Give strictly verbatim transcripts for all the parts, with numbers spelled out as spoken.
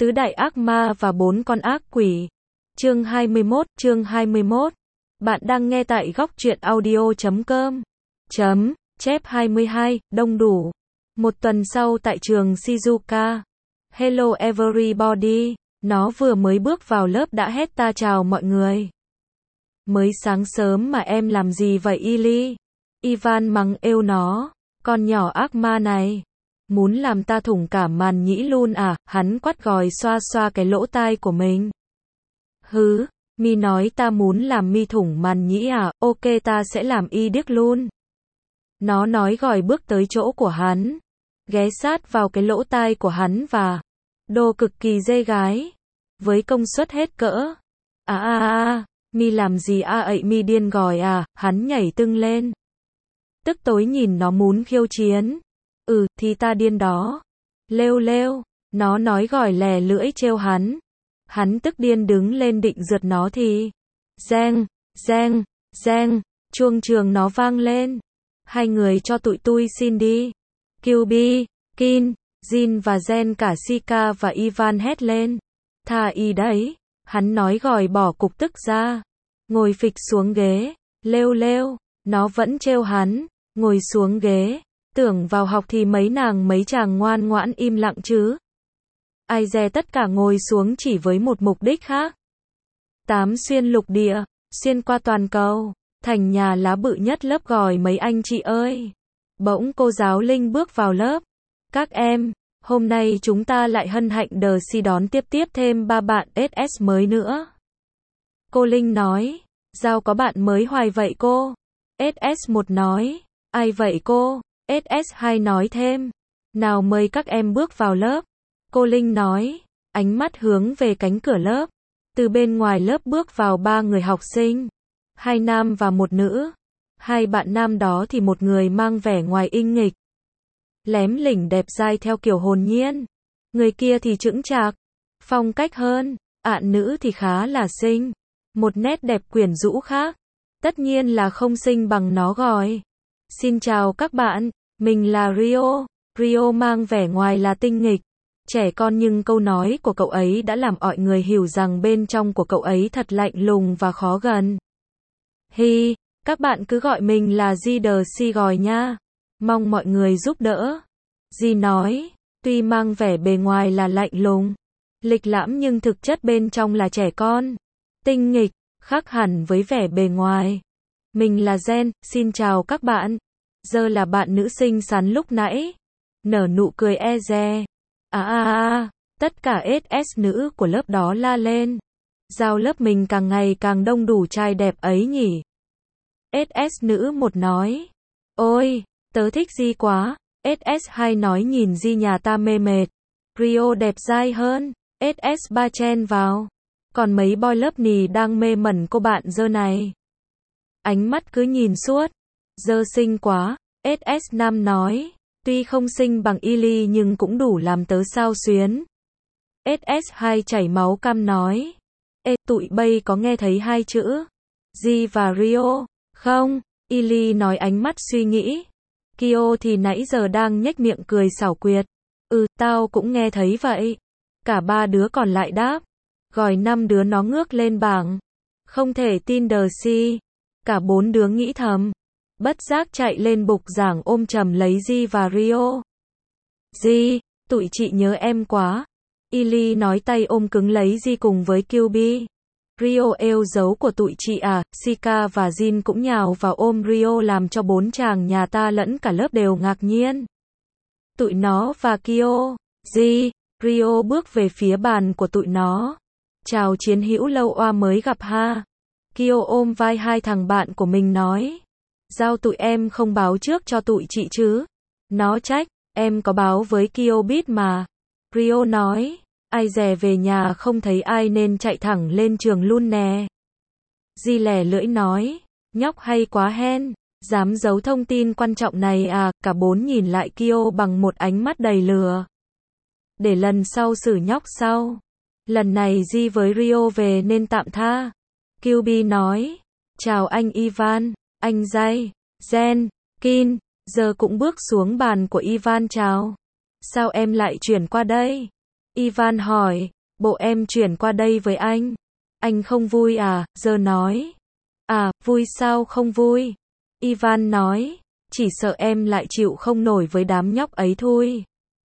Tứ đại ác ma và bốn con ác quỷ. Chương hai mươi mốt, chương hai mươi mốt. Bạn đang nghe tại góc truyện audio chấm com. Chấm, chép hai mươi hai, đông đủ. Một tuần sau tại trường Shizuoka. Hello everybody. Nó vừa mới bước vào lớp đã hét ta chào mọi người. Mới sáng sớm mà em làm gì vậy Ili? Ivan mắng êu nó. Con nhỏ ác ma này. Muốn làm ta thủng cả màn nhĩ luôn à? Hắn quát gòi xoa xoa cái lỗ tai của mình. Hứ, mi nói ta muốn làm mi thủng màn nhĩ à? Ok ta sẽ làm y điếc luôn. Nó nói gòi bước tới chỗ của hắn. Ghé sát vào cái lỗ tai của hắn và đồ cực kỳ dê gái. Với công suất hết cỡ. À à à, mi làm gì à ậy mi điên gòi à? Hắn nhảy tưng lên. Tức tối nhìn nó muốn khiêu chiến. Ừ, thì ta điên đó. Lêu lêu, nó nói gòi lè lưỡi trêu hắn. Hắn tức điên đứng lên định rượt nó thì reng, reng, reng, chuông trường nó vang lên. Hai người cho tụi tui xin đi. Kyubi, Kin, Jin và Zen cả Shika và Ivan hét lên. Tha y đấy. Hắn nói gòi bỏ cục tức ra. Ngồi phịch xuống ghế. Lêu lêu, nó vẫn trêu hắn. Ngồi xuống ghế. Tưởng vào học thì mấy nàng mấy chàng ngoan ngoãn im lặng chứ. Ai dè tất cả ngồi xuống chỉ với một mục đích khác. Tám xuyên lục địa, xuyên qua toàn cầu, thành nhà lá bự nhất lớp gòi mấy anh chị ơi. Bỗng cô giáo Linh bước vào lớp. Các em, hôm nay chúng ta lại hân hạnh đờ si đón tiếp tiếp thêm ba bạn ét ét mới nữa. Cô Linh nói, sao có bạn mới hoài vậy cô? ét ét một nói, ai vậy cô? ét ét hai nói thêm, nào mời các em bước vào lớp. Cô Linh nói, ánh mắt hướng về cánh cửa lớp. Từ bên ngoài lớp bước vào ba người học sinh. Hai nam và một nữ. Hai bạn nam đó thì một người mang vẻ ngoài inh nghịch. Lém lỉnh đẹp dai theo kiểu hồn nhiên. Người kia thì chững chạc. Phong cách hơn. Ạn nữ thì khá là xinh. Một nét đẹp quyến rũ khác. Tất nhiên là không xinh bằng nó gòi. Xin chào các bạn. Mình là Rio. Rio mang vẻ ngoài là tinh nghịch. Trẻ con nhưng câu nói của cậu ấy đã làm mọi người hiểu rằng bên trong của cậu ấy thật lạnh lùng và khó gần. Hi, các bạn cứ gọi mình là G-D-C gòi nha. Mong mọi người giúp đỡ. G nói, tuy mang vẻ bề ngoài là lạnh lùng, lịch lãm nhưng thực chất bên trong là trẻ con. Tinh nghịch, khác hẳn với vẻ bề ngoài. Mình là Zen, xin chào các bạn. Giờ là bạn nữ xinh xắn lúc nãy. Nở nụ cười e dè. À à à, tất cả ét ét nữ của lớp đó la lên. Giao lớp mình càng ngày càng đông đủ trai đẹp ấy nhỉ. ét ét nữ một nói. Ôi, tớ thích Di quá. ét ét hai nói nhìn Di nhà ta mê mệt. Rio đẹp dai hơn. ét ét ba chen vào. Còn mấy boy lớp nì đang mê mẩn cô bạn dơ này. Ánh mắt cứ nhìn suốt. Dơ xinh quá. ét ét năm nói. Tuy không xinh bằng Ili nhưng cũng đủ làm tớ sao xuyến. ét ét hai chảy máu cam nói. Ê, tụi bay có nghe thấy hai chữ G và Rio không? Ili nói ánh mắt suy nghĩ. Kyo thì nãy giờ đang nhếch miệng cười xảo quyệt. Ừ, tao cũng nghe thấy vậy. Cả ba đứa còn lại đáp. Gòi năm đứa nó ngước lên bảng. Không thể tin đờ si. Cả bốn đứa nghĩ thầm. Bất giác chạy lên bục giảng ôm chầm lấy G và Rio. G, tụi chị nhớ em quá. Ili nói tay ôm cứng lấy G cùng với Kyubi. Rio êu dấu của tụi chị à. Shika và Jin cũng nhào vào ôm Rio làm cho bốn chàng nhà ta lẫn cả lớp đều ngạc nhiên. Tụi nó và Kyo. G, Rio bước về phía bàn của tụi nó. Chào chiến hữu lâu oa mới gặp ha. Kyo ôm vai hai thằng bạn của mình nói. Giao tụi em không báo trước cho tụi chị chứ? Nó trách, em có báo với Kyo biết mà. Rio nói, ai dè về nhà không thấy ai nên chạy thẳng lên trường luôn nè. Di lẻ lưỡi nói, nhóc hay quá hen, dám giấu thông tin quan trọng này à? Cả bốn nhìn lại Kyo bằng một ánh mắt đầy lừa. Để lần sau xử nhóc sau. Lần này Di với Rio về nên tạm tha. Kyubi nói, chào anh Ivan. Anh Jay, Zen, Kin, giờ cũng bước xuống bàn của Ivan chào. Sao em lại chuyển qua đây? Ivan hỏi, bộ em chuyển qua đây với anh. Anh không vui à? Giờ nói. À, vui sao không vui? Ivan nói, chỉ sợ em lại chịu không nổi với đám nhóc ấy thôi.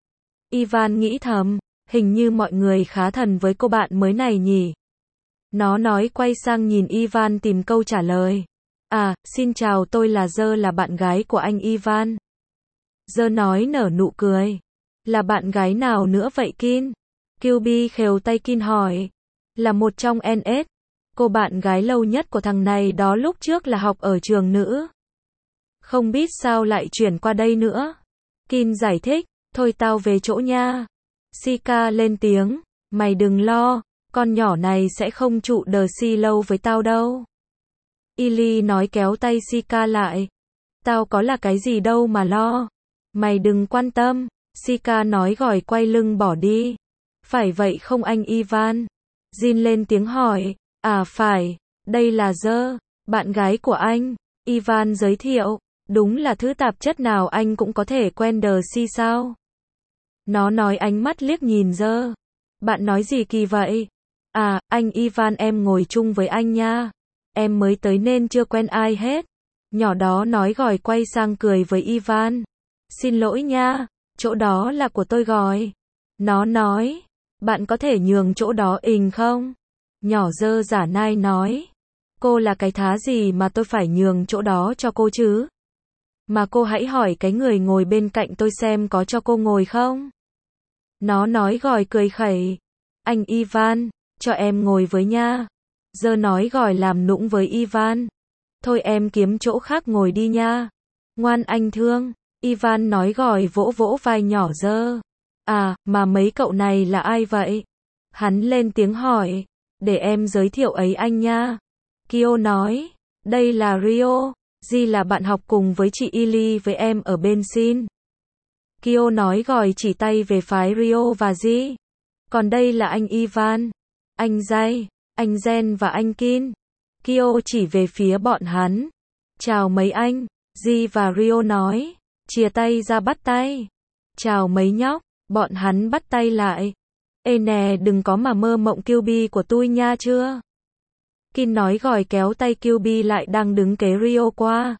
Ivan nghĩ thầm, hình như mọi người khá thần với cô bạn mới này nhỉ. Nó nói quay sang nhìn Ivan tìm câu trả lời. À, xin chào, tôi là Dơ, là bạn gái của anh Ivan. Dơ nói nở nụ cười. Là bạn gái nào nữa vậy Kin? Kyubi khều tay Kin hỏi. Là một trong en ét. Cô bạn gái lâu nhất của thằng này đó, lúc trước là học ở trường nữ. Không biết sao lại chuyển qua đây nữa. Kin giải thích, thôi tao về chỗ nha. Shika lên tiếng, mày đừng lo, con nhỏ này sẽ không trụ đờ si lâu với tao đâu. Ili nói kéo tay Shika lại. Tao có là cái gì đâu mà lo. Mày đừng quan tâm. Shika nói gỏi quay lưng bỏ đi. Phải vậy không anh Ivan? Jin lên tiếng hỏi. À phải, đây là Dơ, bạn gái của anh. Ivan giới thiệu. Đúng là thứ tạp chất nào anh cũng có thể quen đờ si sao? Nó nói ánh mắt liếc nhìn Dơ. Bạn nói gì kỳ vậy? À, anh Ivan em ngồi chung với anh nha. Em mới tới nên chưa quen ai hết. Nhỏ đó nói gỏi quay sang cười với Ivan. Xin lỗi nha, chỗ đó là của tôi gỏi. Nó nói, bạn có thể nhường chỗ đó ình không? Nhỏ Dơ giả nai nói. Cô là cái thá gì mà tôi phải nhường chỗ đó cho cô chứ? Mà cô hãy hỏi cái người ngồi bên cạnh tôi xem có cho cô ngồi không? Nó nói gỏi cười khẩy. Anh Ivan, cho em ngồi với nha. Dơ nói gỏi làm nũng với Ivan. Thôi em kiếm chỗ khác ngồi đi nha. Ngoan anh thương. Ivan nói gỏi vỗ vỗ vai nhỏ Dơ. À, mà mấy cậu này là ai vậy? Hắn lên tiếng hỏi. Để em giới thiệu ấy anh nha. Kyo nói. Đây là Rio. Ji là bạn học cùng với chị Ili với em ở bên Sin. Kyo nói gỏi chỉ tay về phái Rio và Ji. Còn đây là anh Ivan, anh Jay, anh Jen và anh Kin. Kyo chỉ về phía bọn hắn. Chào mấy anh, Ji và Rio nói. Chia tay ra bắt tay. Chào mấy nhóc, bọn hắn bắt tay lại. Ê nè, đừng có mà mơ mộng Kyubi của tôi nha chưa. Kin nói gỏi kéo tay Kyubi lại đang đứng kế Rio qua.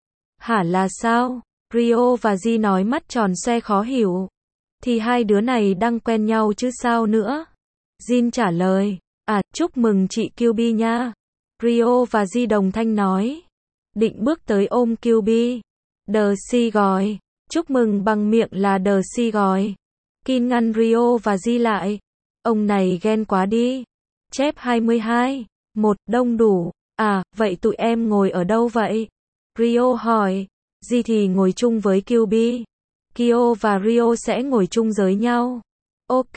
Hả là sao? Rio và Ji nói mắt tròn xoe khó hiểu. Thì hai đứa này đang quen nhau chứ sao nữa. Jin trả lời. À, chúc mừng chị Kyubi nha. Rio và Ji đồng thanh nói. Định bước tới ôm Kyubi. Đờ si gọi. Chúc mừng bằng miệng là đờ si gọi. Kin ngăn Rio và Ji lại. Ông này ghen quá đi. Chép hai mươi hai. Một, đông đủ. À, vậy tụi em ngồi ở đâu vậy? Rio hỏi. Ji thì ngồi chung với Kyubi. Kyo và Rio sẽ ngồi chung với nhau. Ok,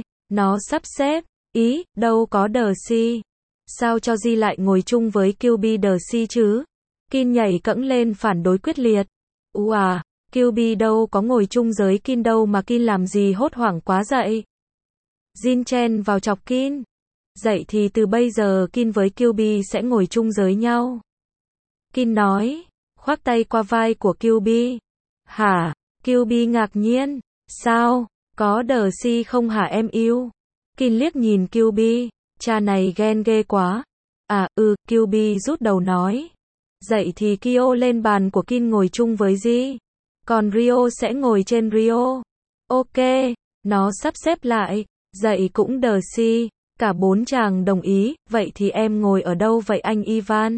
nó sắp xếp. Ý, đâu có đờ si. Sao cho Ji lại ngồi chung với Kyubi đờ si chứ? Kin nhảy cẫng lên phản đối quyết liệt. Ú à, Kyubi đâu có ngồi chung với Kin đâu mà Kin làm gì hốt hoảng quá vậy? Jin chen vào chọc Kin. Dậy thì từ bây giờ Kin với Kyubi sẽ ngồi chung với nhau. Kin nói, khoác tay qua vai của Kyubi. Hả? Kyubi ngạc nhiên. Sao? Có đờ si không hả em yêu? Kin liếc nhìn Kyubi. Cha này ghen ghê quá. À, ừ, Kyubi rút đầu nói. Dậy thì Kyo lên bàn của Kin ngồi chung với Ji. Còn Rio sẽ ngồi trên Rio. Ok, nó sắp xếp lại. Dậy cũng đờ si. Cả bốn chàng đồng ý. Vậy thì em ngồi ở đâu vậy anh Ivan?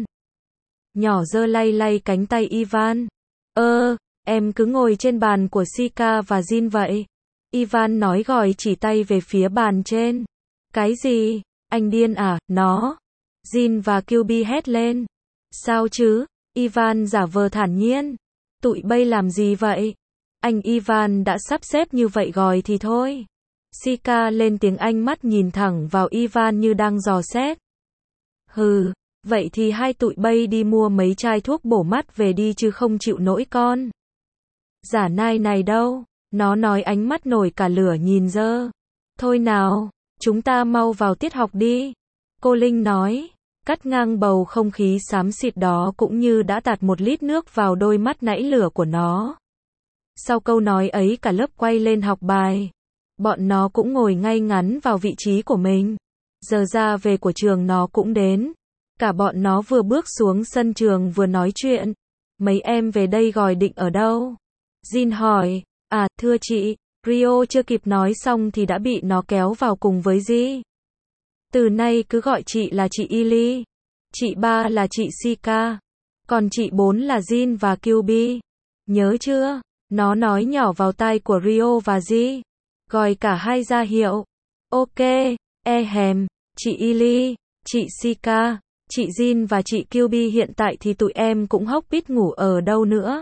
Nhỏ Dơ lay lay cánh tay Ivan. Ơ, em cứ ngồi trên bàn của Shika và Jin vậy. Ivan nói gỏi chỉ tay về phía bàn trên. Cái gì? Anh điên à? Nó. Jin và Kyubi hét lên. Sao chứ? Ivan giả vờ thản nhiên. Tụi bay làm gì vậy? Anh Ivan đã sắp xếp như vậy rồi thì thôi. Shika lên tiếng, ánh mắt nhìn thẳng vào Ivan như đang dò xét. Hừ, vậy thì hai tụi bay đi mua mấy chai thuốc bổ mắt về đi chứ không chịu nổi con. Giả nai này đâu? Nó nói ánh mắt nổi cả lửa nhìn Dơ. Thôi nào, chúng ta mau vào tiết học đi. Cô Linh nói, cắt ngang bầu không khí xám xịt đó cũng như đã tạt một lít nước vào đôi mắt nãy lửa của nó. Sau câu nói ấy cả lớp quay lên học bài. Bọn nó cũng ngồi ngay ngắn vào vị trí của mình. Giờ ra về của trường nó cũng đến. Cả bọn nó vừa bước xuống sân trường vừa nói chuyện. Mấy em về đây gọi định ở đâu? Jin hỏi. À, thưa chị. Rio chưa kịp nói xong thì đã bị nó kéo vào cùng với Ji. Từ nay cứ gọi chị là chị Ili. Chị ba là chị Shika. Còn chị bốn là Jin và Kyubi. Nhớ chưa? Nó nói nhỏ vào tai của Rio và Ji. Gọi cả hai ra hiệu. Ok, e hèm, chị Ili, chị Shika, chị Jin và chị Kyubi hiện tại thì tụi em cũng hốc biết ngủ ở đâu nữa.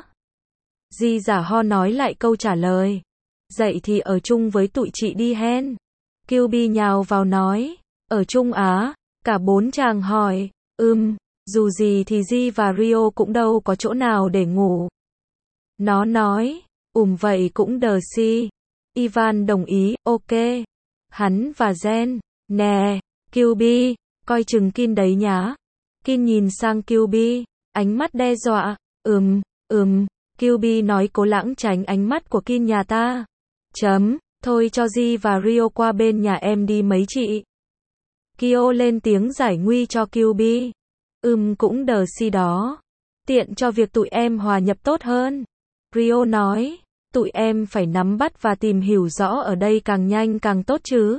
Ji giả ho nói lại câu trả lời. Dậy thì ở chung với tụi chị đi hen. Kyubi nhào vào nói. Ở chung á? Cả bốn chàng hỏi. Ừm, dù gì thì Ji và Rio cũng đâu có chỗ nào để ngủ. Nó nói. Ùm vậy cũng đờ si. Ivan đồng ý, ok. Hắn và Jen. Nè, Kyubi, coi chừng Kin đấy nhá. Kin nhìn sang Kyubi, ánh mắt đe dọa. Ừm, ừm, Kyubi nói cố lãng tránh ánh mắt của Kin nhà ta. Chấm, thôi cho Ji và Rio qua bên nhà em đi mấy chị. Kyo lên tiếng giải nguy cho Kyubi. Ừm cũng đờ si đó. Tiện cho việc tụi em hòa nhập tốt hơn. Rio nói. Tụi em phải nắm bắt và tìm hiểu rõ ở đây càng nhanh càng tốt chứ.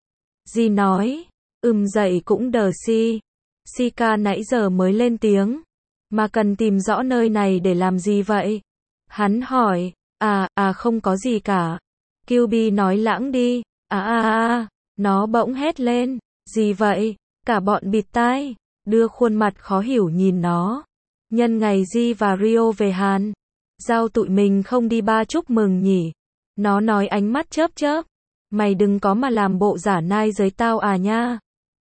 Ji nói. Ừm dậy cũng đờ si. Shika nãy giờ mới lên tiếng. Mà cần tìm rõ nơi này để làm gì vậy? Hắn hỏi. À, à không có gì cả. Kyubi nói lãng đi. À à à, nó bỗng hét lên. Gì vậy? Cả bọn bịt tai, đưa khuôn mặt khó hiểu nhìn nó. Nhân ngày Ji và Rio về Hàn. Giao tụi mình không đi ba chúc mừng nhỉ? Nó nói ánh mắt chớp chớp. Mày đừng có mà làm bộ giả nai giới tao à nha.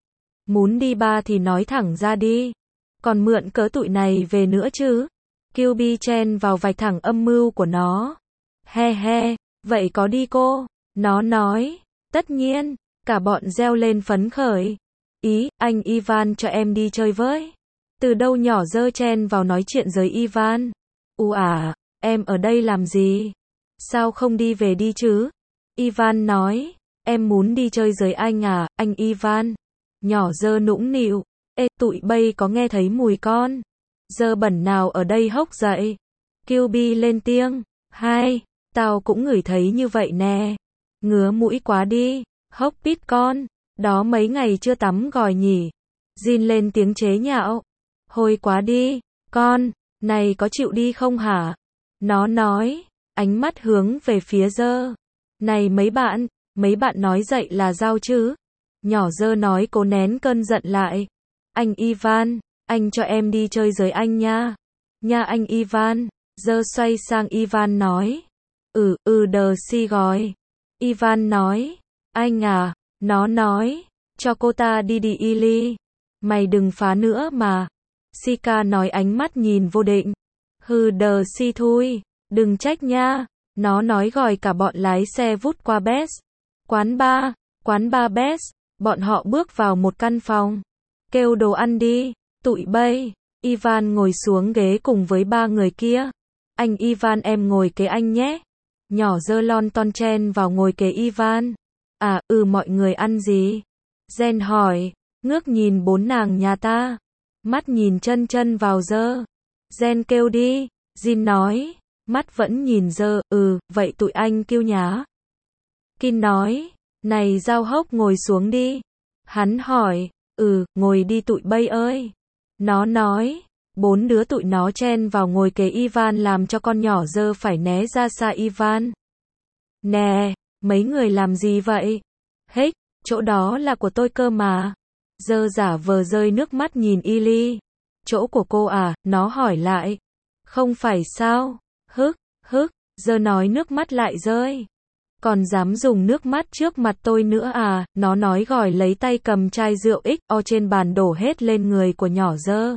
Muốn đi ba thì nói thẳng ra đi. Còn mượn cớ tụi này về nữa chứ. Kyubi chen vào vạch thẳng âm mưu của nó. He he, vậy có đi cô? Nó nói. Tất nhiên, cả bọn reo lên phấn khởi. Ý, anh Ivan cho em đi chơi với. Từ đâu nhỏ dơ chen vào nói chuyện với Ivan. U à, em ở đây làm gì? Sao không đi về đi chứ? Ivan nói. Em muốn đi chơi với anh à, anh Ivan. Nhỏ dơ nũng nịu. Ê, tụi bay có nghe thấy mùi con dơ bẩn nào ở đây hốc dậy? Kyubi lên tiếng. Hai, tao cũng ngửi thấy như vậy nè. Ngứa mũi quá đi. Hốc pít con. Đó mấy ngày chưa tắm gòi nhỉ? Jin lên tiếng chế nhạo. Hôi quá đi. Con, này có chịu đi không hả? Nó nói. Ánh mắt hướng về phía dơ. Này mấy bạn, mấy bạn nói dậy là giao chứ? Nhỏ dơ nói cố nén cơn giận lại. Anh Ivan, anh cho em đi chơi với anh nha. Nha anh Ivan. Dơ xoay sang Ivan nói. Ừ, ừ đờ si gói. Ivan nói. Anh à, nó nói. Cho cô ta đi đi Ili. Mày đừng phá nữa mà. Shika nói ánh mắt nhìn vô định. Hừ đờ si thui. Đừng trách nha. Nó nói gọi cả bọn lái xe vút qua Best. Quán bar, quán bar Best. Bọn họ bước vào một căn phòng. Kêu đồ ăn đi. Tụi bay. Ivan ngồi xuống ghế cùng với ba người kia. Anh Ivan em ngồi kế anh nhé. Nhỏ dơ lon ton chen vào ngồi kế Ivan. À, ừ mọi người ăn gì? Jen hỏi. Ngước nhìn bốn nàng nhà ta. Mắt nhìn chân chân vào dơ. Jen kêu đi. Jin nói. Mắt vẫn nhìn dơ. Ừ, vậy tụi anh kêu nhá. Kin nói. Này giao hốc ngồi xuống đi. Hắn hỏi. Ừ, ngồi đi tụi bay ơi. Nó nói. Bốn đứa tụi nó chen vào ngồi kế Ivan làm cho con nhỏ dơ phải né ra xa Ivan. Nè, mấy người làm gì vậy? Hếch, chỗ đó là của tôi cơ mà. Dơ giả vờ rơi nước mắt nhìn Ili. Chỗ của cô à? Nó hỏi lại. Không phải sao? Hức, hức, dơ nói nước mắt lại rơi. Còn dám dùng nước mắt trước mặt tôi nữa à? Nó nói gỏi lấy tay cầm chai rượu ích o trên bàn đổ hết lên người của nhỏ dơ.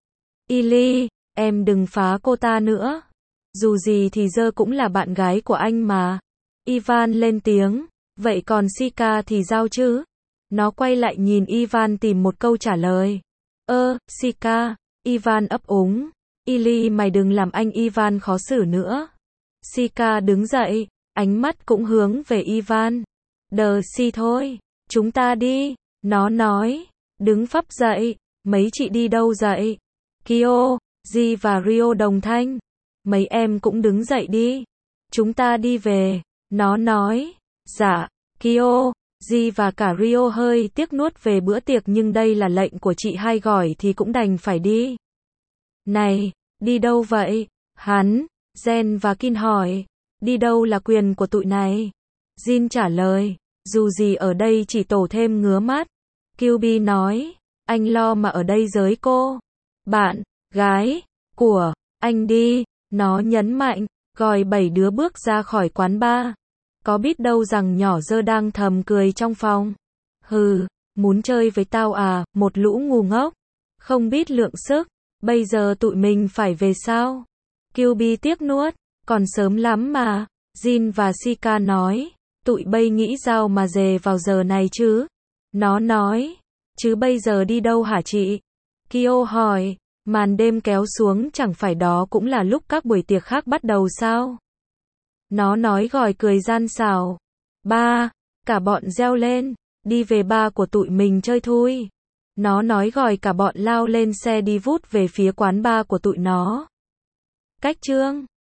Ili, em đừng phá cô ta nữa. Dù gì thì dơ cũng là bạn gái của anh mà. Ivan lên tiếng. Vậy còn Shika thì sao chứ? Nó quay lại nhìn Ivan tìm một câu trả lời. Ơ, Shika. Ivan ấp úng. Ili mày đừng làm anh Ivan khó xử nữa. Shika đứng dậy. Ánh mắt cũng hướng về Ivan. Đờ si thôi. Chúng ta đi. Nó nói. Đứng phắp dậy. Mấy chị đi đâu dậy? Kyo, Ji và Rio đồng thanh. Mấy em cũng đứng dậy đi. Chúng ta đi về. Nó nói. Dạ. Kyo, Ji và cả Rio hơi tiếc nuốt về bữa tiệc nhưng đây là lệnh của chị hai Gỏi thì cũng đành phải đi. Này, đi đâu vậy? Hắn, Jen và Kin hỏi. Đi đâu là quyền của tụi này? Jin trả lời. Dù gì ở đây chỉ tổ thêm ngứa mắt. Kyubi nói. Anh lo mà ở đây giới cô. Bạn, gái, của, anh đi. Nó nhấn mạnh. Gọi bảy đứa bước ra khỏi quán bar. Có biết đâu rằng nhỏ dơ đang thầm cười trong phòng. Hừ, muốn chơi với tao à, một lũ ngu ngốc. Không biết lượng sức. Bây giờ tụi mình phải về sao? Kyubi tiếc nuốt. Còn sớm lắm mà. Jin và Shika nói. Tụi bay nghĩ sao mà dề vào giờ này chứ? Nó nói. Chứ bây giờ đi đâu hả chị? Kyo hỏi. Màn đêm kéo xuống chẳng phải đó cũng là lúc các buổi tiệc khác bắt đầu sao? Nó nói Gỏi cười gian xảo. Ba, cả bọn reo lên. Đi về ba của tụi mình chơi thôi. Nó nói Gỏi cả bọn lao lên xe đi vút về phía quán bar của tụi nó. Cách chương